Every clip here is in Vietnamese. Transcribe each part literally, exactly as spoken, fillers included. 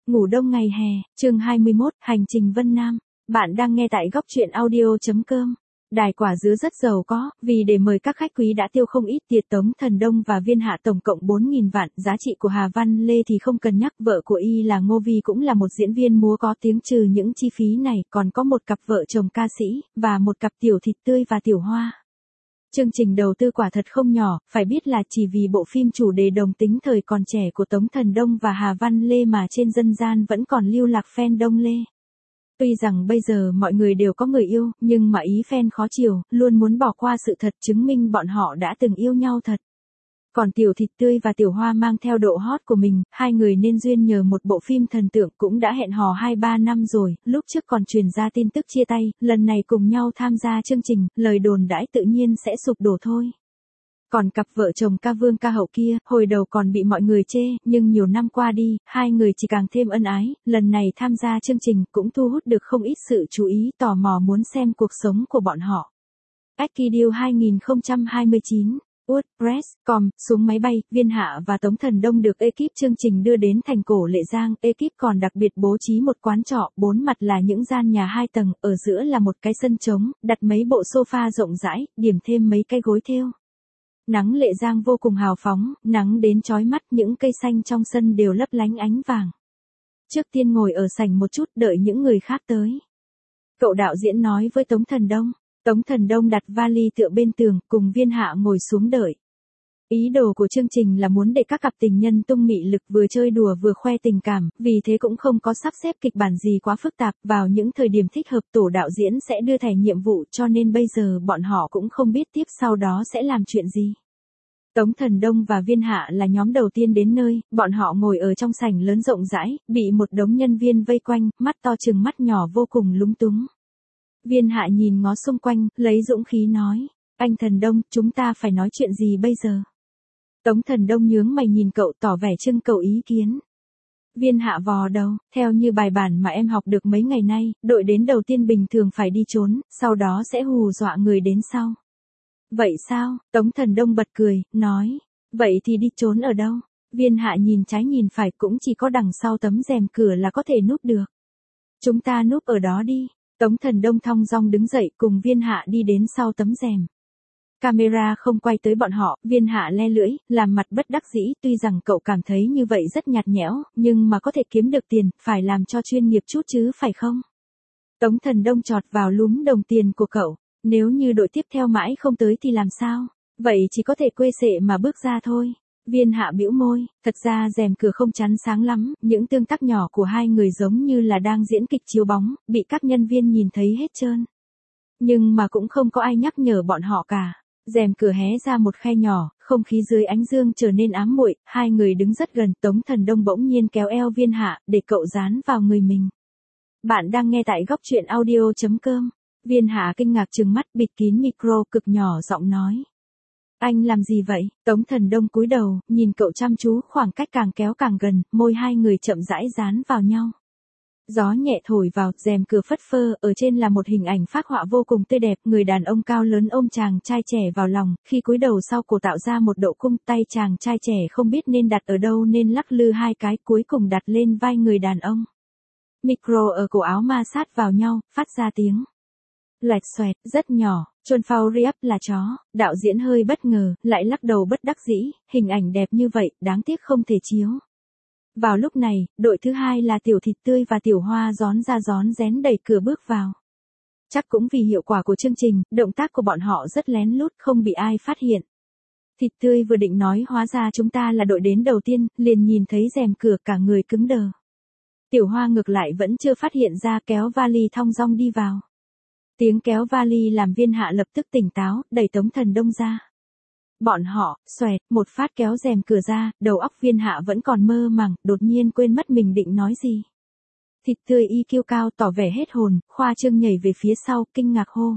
Ngủ đông ngày hè, chương hai mươi mốt, hành trình Vân Nam. Bạn đang nghe tại góc truyện audio.com. Đài quả dứa rất giàu có, vì để mời các khách quý đã tiêu không ít tiệc Tống Thần Đông và Viên Hạ tổng cộng bốn nghìn vạn, giá trị của Hà Văn Lê thì không cần nhắc, vợ của y là Ngô Vi cũng là một diễn viên múa có tiếng, trừ những chi phí này, còn có một cặp vợ chồng ca sĩ, và một cặp tiểu thịt tươi và tiểu hoa. Chương trình đầu tư quả thật không nhỏ, phải biết là chỉ vì bộ phim chủ đề đồng tính thời còn trẻ của Tống Thần Đông và Hà Văn Lê mà trên dân gian vẫn còn lưu lạc fan Đông Lê. Tuy rằng bây giờ mọi người đều có người yêu, nhưng mà ý fan khó chiều, luôn muốn bỏ qua sự thật chứng minh bọn họ đã từng yêu nhau thật. Còn tiểu thịt tươi và tiểu hoa mang theo độ hot của mình, hai người nên duyên nhờ một bộ phim thần tượng cũng đã hẹn hò hai ba năm rồi, lúc trước còn truyền ra tin tức chia tay, lần này cùng nhau tham gia chương trình, lời đồn đãi tự nhiên sẽ sụp đổ thôi. Còn cặp vợ chồng ca vương ca hậu kia, hồi đầu còn bị mọi người chê, nhưng nhiều năm qua đi, hai người chỉ càng thêm ân ái, lần này tham gia chương trình cũng thu hút được không ít sự chú ý tò mò muốn xem cuộc sống của bọn họ. Ekidio hai không hai chín WordPress chấm com, xuống máy bay, Viên Hạ và Tống Thần Đông được ekip chương trình đưa đến thành cổ Lệ Giang, ekip còn đặc biệt bố trí một quán trọ, bốn mặt là những gian nhà hai tầng, ở giữa là một cái sân trống, đặt mấy bộ sofa rộng rãi, điểm thêm mấy cái gối thêu. Nắng Lệ Giang vô cùng hào phóng, nắng đến chói mắt, những cây xanh trong sân đều lấp lánh ánh vàng. Trước tiên ngồi ở sảnh một chút đợi những người khác tới. Cậu đạo diễn nói với Tống Thần Đông. Tống Thần Đông đặt vali tựa bên tường, cùng Viên Hạ ngồi xuống đợi. Ý đồ của chương trình là muốn để các cặp tình nhân tung mị lực, vừa chơi đùa vừa khoe tình cảm, vì thế cũng không có sắp xếp kịch bản gì quá phức tạp, vào những thời điểm thích hợp tổ đạo diễn sẽ đưa thẻ nhiệm vụ, cho nên bây giờ bọn họ cũng không biết tiếp sau đó sẽ làm chuyện gì. Tống Thần Đông và Viên Hạ là nhóm đầu tiên đến nơi, bọn họ ngồi ở trong sảnh lớn rộng rãi, bị một đống nhân viên vây quanh, mắt to chừng mắt nhỏ vô cùng lúng túng. Viên Hạ nhìn ngó xung quanh, lấy dũng khí nói, anh Thần Đông, chúng ta phải nói chuyện gì bây giờ? Tống Thần Đông nhướng mày nhìn cậu tỏ vẻ trưng cầu ý kiến. Viên Hạ vò đầu, theo như bài bản mà em học được mấy ngày nay, đội đến đầu tiên bình thường phải đi trốn, sau đó sẽ hù dọa người đến sau. Vậy sao? Tống Thần Đông bật cười, nói, vậy thì đi trốn ở đâu? Viên Hạ nhìn trái nhìn phải, cũng chỉ có đằng sau tấm rèm cửa là có thể núp được. Chúng ta núp ở đó đi. Tống Thần Đông thong dong đứng dậy cùng Viên Hạ đi đến sau tấm rèm. Camera không quay tới bọn họ, Viên Hạ le lưỡi, làm mặt bất đắc dĩ, tuy rằng cậu cảm thấy như vậy rất nhạt nhẽo, nhưng mà có thể kiếm được tiền, phải làm cho chuyên nghiệp chút chứ phải không? Tống Thần Đông chọt vào lúm đồng tiền của cậu, nếu như đội tiếp theo mãi không tới thì làm sao? Vậy chỉ có thể quê sệ mà bước ra thôi. Viên Hạ bĩu môi, thật ra rèm cửa không chắn sáng lắm, những tương tác nhỏ của hai người giống như là đang diễn kịch chiếu bóng, bị các nhân viên nhìn thấy hết trơn. Nhưng mà cũng không có ai nhắc nhở bọn họ cả. Rèm cửa hé ra một khe nhỏ, không khí dưới ánh dương trở nên ám muội, hai người đứng rất gần, Tống Thần Đông bỗng nhiên kéo eo Viên Hạ, để cậu dán vào người mình. Bạn đang nghe tại góc truyện audio.com. Viên Hạ kinh ngạc trừng mắt, bịt kín micro, cực nhỏ giọng nói. Anh làm gì vậy? Tống Thần Đông cúi đầu, nhìn cậu chăm chú, khoảng cách càng kéo càng gần, môi hai người chậm rãi dán vào nhau. Gió nhẹ thổi vào, rèm cửa phất phơ, ở trên là một hình ảnh phác họa vô cùng tươi đẹp, người đàn ông cao lớn ôm chàng trai trẻ vào lòng, khi cúi đầu sau cổ tạo ra một độ cung, tay chàng trai trẻ không biết nên đặt ở đâu nên lắc lư hai cái, cuối cùng đặt lên vai người đàn ông. Micro ở cổ áo ma sát vào nhau, phát ra tiếng loẹt xoẹt, rất nhỏ. Chôn phao Riap là chó, đạo diễn hơi bất ngờ, lại lắc đầu bất đắc dĩ, hình ảnh đẹp như vậy, đáng tiếc không thể chiếu. Vào lúc này, đội thứ hai là tiểu thịt tươi và tiểu hoa rón ra rón rén đẩy cửa bước vào. Chắc cũng vì hiệu quả của chương trình, động tác của bọn họ rất lén lút, không bị ai phát hiện. Thịt tươi vừa định nói hóa ra chúng ta là đội đến đầu tiên, liền nhìn thấy rèm cửa cả người cứng đờ. Tiểu hoa ngược lại vẫn chưa phát hiện ra, kéo vali thong dong đi vào. Tiếng kéo vali làm Viên Hạ lập tức tỉnh táo, đẩy Tống Thần Đông ra. Bọn họ, xoẹt, một phát kéo rèm cửa ra, đầu óc Viên Hạ vẫn còn mơ màng, đột nhiên quên mất mình định nói gì. Thịt tươi y kiêu cao tỏ vẻ hết hồn, khoa trương nhảy về phía sau, kinh ngạc hô.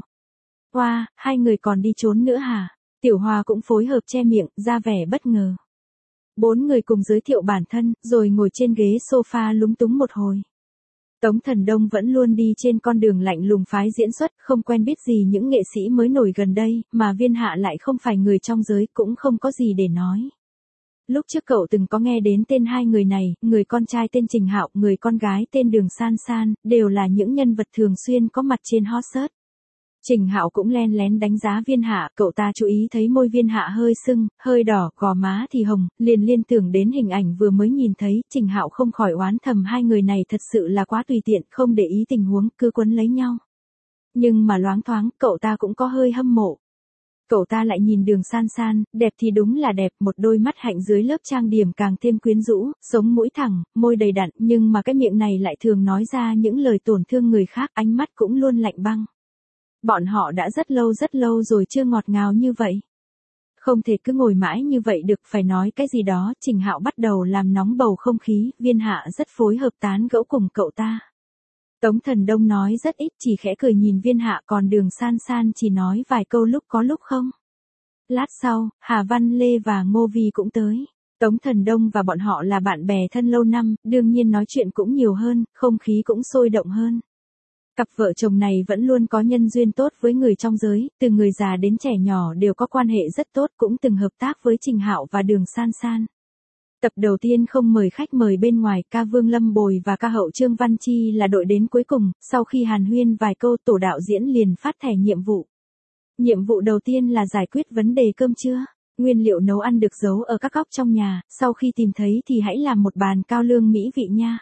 Oa, hai người còn đi trốn nữa hả? Tiểu Hoa cũng phối hợp che miệng, ra vẻ bất ngờ. Bốn người cùng giới thiệu bản thân, rồi ngồi trên ghế sofa lúng túng một hồi. Tống Thần Đông vẫn luôn đi trên con đường lạnh lùng phái diễn xuất, không quen biết gì những nghệ sĩ mới nổi gần đây, mà Viên Hạ lại không phải người trong giới, cũng không có gì để nói. Lúc trước cậu từng có nghe đến tên hai người này, người con trai tên Trình Hạo, người con gái tên Đường San San, đều là những nhân vật thường xuyên có mặt trên hot search. Trình Hạo cũng len lén đánh giá Viên Hạ, cậu ta chú ý thấy môi Viên Hạ hơi sưng, hơi đỏ, gò má thì hồng, liền liên tưởng đến hình ảnh vừa mới nhìn thấy, Trình Hạo không khỏi oán thầm hai người này thật sự là quá tùy tiện, không để ý tình huống, cứ quấn lấy nhau. Nhưng mà loáng thoáng, cậu ta cũng có hơi hâm mộ. Cậu ta lại nhìn Đường San San, đẹp thì đúng là đẹp, một đôi mắt hạnh dưới lớp trang điểm càng thêm quyến rũ, sống mũi thẳng, môi đầy đặn, nhưng mà cái miệng này lại thường nói ra những lời tổn thương người khác, ánh mắt cũng luôn lạnh băng. Bọn họ đã rất lâu rất lâu rồi chưa ngọt ngào như vậy. Không thể cứ ngồi mãi như vậy được, phải nói cái gì đó. Trình Hạo bắt đầu làm nóng bầu không khí, Viên Hạ rất phối hợp tán gẫu cùng cậu ta. Tống Thần Đông nói rất ít, chỉ khẽ cười nhìn Viên Hạ, còn Đường San San chỉ nói vài câu lúc có lúc không. Lát sau, Hà Văn Lê và Ngô Vi cũng tới. Tống Thần Đông và bọn họ là bạn bè thân lâu năm, đương nhiên nói chuyện cũng nhiều hơn, không khí cũng sôi động hơn. Cặp vợ chồng này vẫn luôn có nhân duyên tốt với người trong giới, từ người già đến trẻ nhỏ đều có quan hệ rất tốt, cũng từng hợp tác với Trình Hạo và Đường San San. Tập đầu tiên không mời khách mời bên ngoài, ca Vương Lâm Bồi và ca hậu Trương Văn Chi là đội đến cuối cùng, sau khi hàn huyên vài câu tổ đạo diễn liền phát thẻ nhiệm vụ. Nhiệm vụ đầu tiên là giải quyết vấn đề cơm trưa. Nguyên liệu nấu ăn được giấu ở các góc trong nhà, sau khi tìm thấy thì hãy làm một bàn cao lương mỹ vị nha.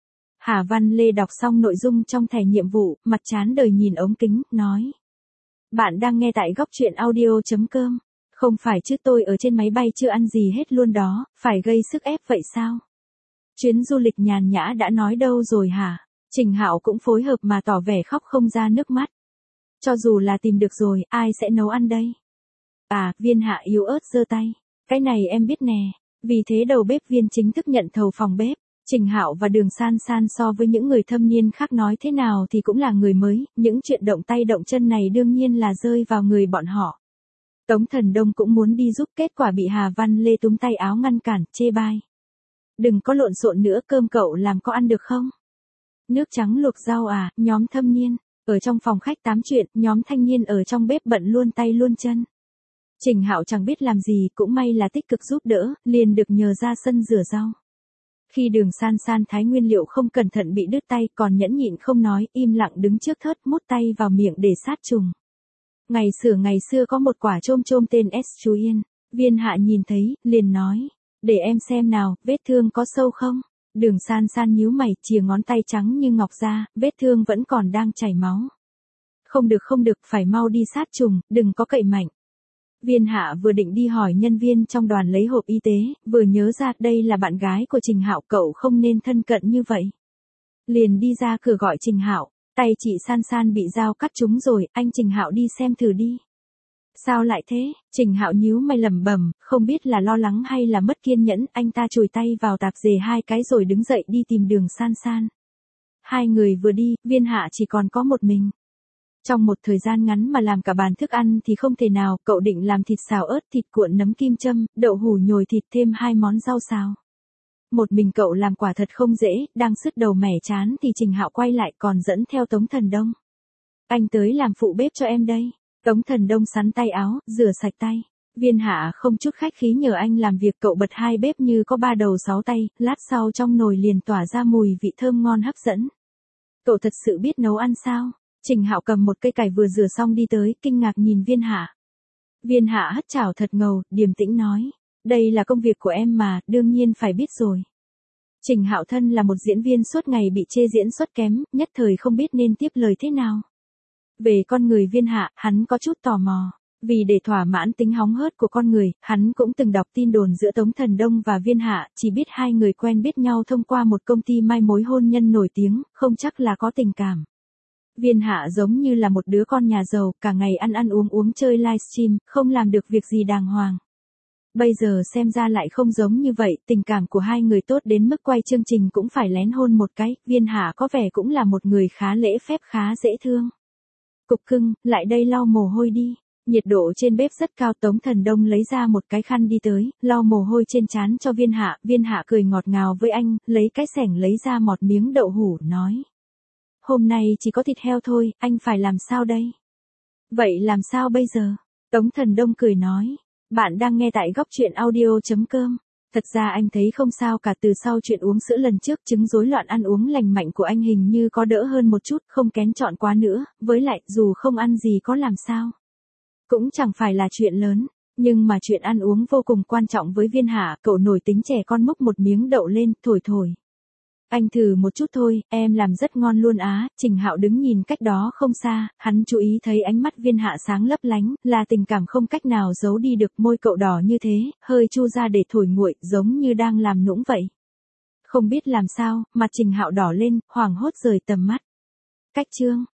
Hà Văn Lê đọc xong nội dung trong thẻ nhiệm vụ, mặt chán đời nhìn ống kính, nói. Bạn đang nghe tại góc truyện audio.com. Không phải chứ, tôi ở trên máy bay chưa ăn gì hết luôn đó, phải gây sức ép vậy sao? Chuyến du lịch nhàn nhã đã nói đâu rồi hả? Trình Hạo cũng phối hợp mà tỏ vẻ khóc không ra nước mắt. Cho dù là tìm được rồi, ai sẽ nấu ăn đây? À, Viên Hạ yếu ớt giơ tay. Cái này em biết nè. Vì thế đầu bếp Viên chính thức nhận thầu phòng bếp. Trình Hạo và Đường San San so với những người thâm niên khác nói thế nào thì cũng là người mới, những chuyện động tay động chân này đương nhiên là rơi vào người bọn họ. Tống Thần Đông cũng muốn đi giúp, kết quả bị Hà Văn Lê túm tay áo ngăn cản, chê bai. Đừng có lộn xộn nữa, cơm cậu làm có ăn được không? Nước trắng luộc rau à, nhóm thâm niên. Ở trong phòng khách tám chuyện, nhóm thanh niên ở trong bếp bận luôn tay luôn chân. Trình Hạo chẳng biết làm gì, cũng may là tích cực giúp đỡ, liền được nhờ ra sân rửa rau. Khi Đường San San thái nguyên liệu không cẩn thận bị đứt tay, còn nhẫn nhịn không nói, im lặng đứng trước thớt mút tay vào miệng để sát trùng. Ngày xưa ngày xưa có một quả chôm chôm tên S chú Yên, Viên Hạ nhìn thấy, liền nói, để em xem nào, vết thương có sâu không? Đường San San nhíu mày, chìa ngón tay trắng như ngọc ra, vết thương vẫn còn đang chảy máu. Không được không được, phải mau đi sát trùng, đừng có cậy mạnh. Viên Hạ vừa định đi hỏi nhân viên trong đoàn lấy hộp y tế, vừa nhớ ra đây là bạn gái của Trình Hạo, cậu không nên thân cận như vậy. Liền đi ra cửa gọi Trình Hạo, tay chị San San bị dao cắt trúng rồi, anh Trình Hạo đi xem thử đi. Sao lại thế? Trình Hạo nhíu mày lẩm bẩm, không biết là lo lắng hay là mất kiên nhẫn, anh ta chùi tay vào tạp dề hai cái rồi đứng dậy đi tìm Đường San San. Hai người vừa đi, Viên Hạ chỉ còn có một mình. Trong một thời gian ngắn mà làm cả bàn thức ăn thì không thể nào, cậu định làm thịt xào ớt, thịt cuộn nấm kim châm, đậu hủ nhồi thịt thêm hai món rau xào. Một mình cậu làm quả thật không dễ, đang sứt đầu mẻ chán thì Trình Hạo quay lại còn dẫn theo Tống Thần Đông. Anh tới làm phụ bếp cho em đây. Tống Thần Đông sắn tay áo, rửa sạch tay. Viên Hạ không chút khách khí nhờ anh làm việc, cậu bật hai bếp như có ba đầu sáu tay, lát sau trong nồi liền tỏa ra mùi vị thơm ngon hấp dẫn. Cậu thật sự biết nấu ăn sao? Trình Hạo cầm một cây cải vừa rửa xong đi tới, kinh ngạc nhìn Viên Hạ. Viên Hạ hất chảo thật ngầu, điềm tĩnh nói, đây là công việc của em mà, đương nhiên phải biết rồi. Trình Hạo thân là một diễn viên suốt ngày bị chê diễn xuất kém, nhất thời không biết nên tiếp lời thế nào. Về con người Viên Hạ, hắn có chút tò mò. Vì để thỏa mãn tính hóng hớt của con người, hắn cũng từng đọc tin đồn giữa Tống Thần Đông và Viên Hạ, chỉ biết hai người quen biết nhau thông qua một công ty mai mối hôn nhân nổi tiếng, không chắc là có tình cảm. Viên Hạ giống như là một đứa con nhà giàu, cả ngày ăn ăn uống uống chơi livestream, không làm được việc gì đàng hoàng. Bây giờ xem ra lại không giống như vậy, tình cảm của hai người tốt đến mức quay chương trình cũng phải lén hôn một cái, Viên Hạ có vẻ cũng là một người khá lễ phép khá dễ thương. Cục cưng, lại đây lau mồ hôi đi. Nhiệt độ trên bếp rất cao, Tống Thần Đông lấy ra một cái khăn đi tới, lau mồ hôi trên trán cho Viên Hạ, Viên Hạ cười ngọt ngào với anh, lấy cái xẻng lấy ra một miếng đậu hủ, nói. Hôm nay chỉ có thịt heo thôi, anh phải làm sao đây? Vậy làm sao bây giờ? Tống Thần Đông cười nói. Bạn đang nghe tại góc truyện audio chấm com. Thật ra anh thấy không sao cả, từ sau chuyện uống sữa lần trước, chứng rối loạn ăn uống lành mạnh của anh hình như có đỡ hơn một chút, không kén chọn quá nữa, với lại dù không ăn gì có làm sao. Cũng chẳng phải là chuyện lớn, nhưng mà chuyện ăn uống vô cùng quan trọng với Viên Hạ, cậu nổi tính trẻ con múc một miếng đậu lên, thổi thổi. Anh thử một chút thôi, em làm rất ngon luôn á. Trình Hạo đứng nhìn cách đó không xa, hắn chú ý thấy ánh mắt Viên Hạ sáng lấp lánh, là tình cảm không cách nào giấu đi được, môi cậu đỏ như thế, hơi chu ra để thổi nguội, giống như đang làm nũng vậy. Không biết làm sao, mặt Trình Hạo đỏ lên, hoảng hốt rời tầm mắt. Cách chương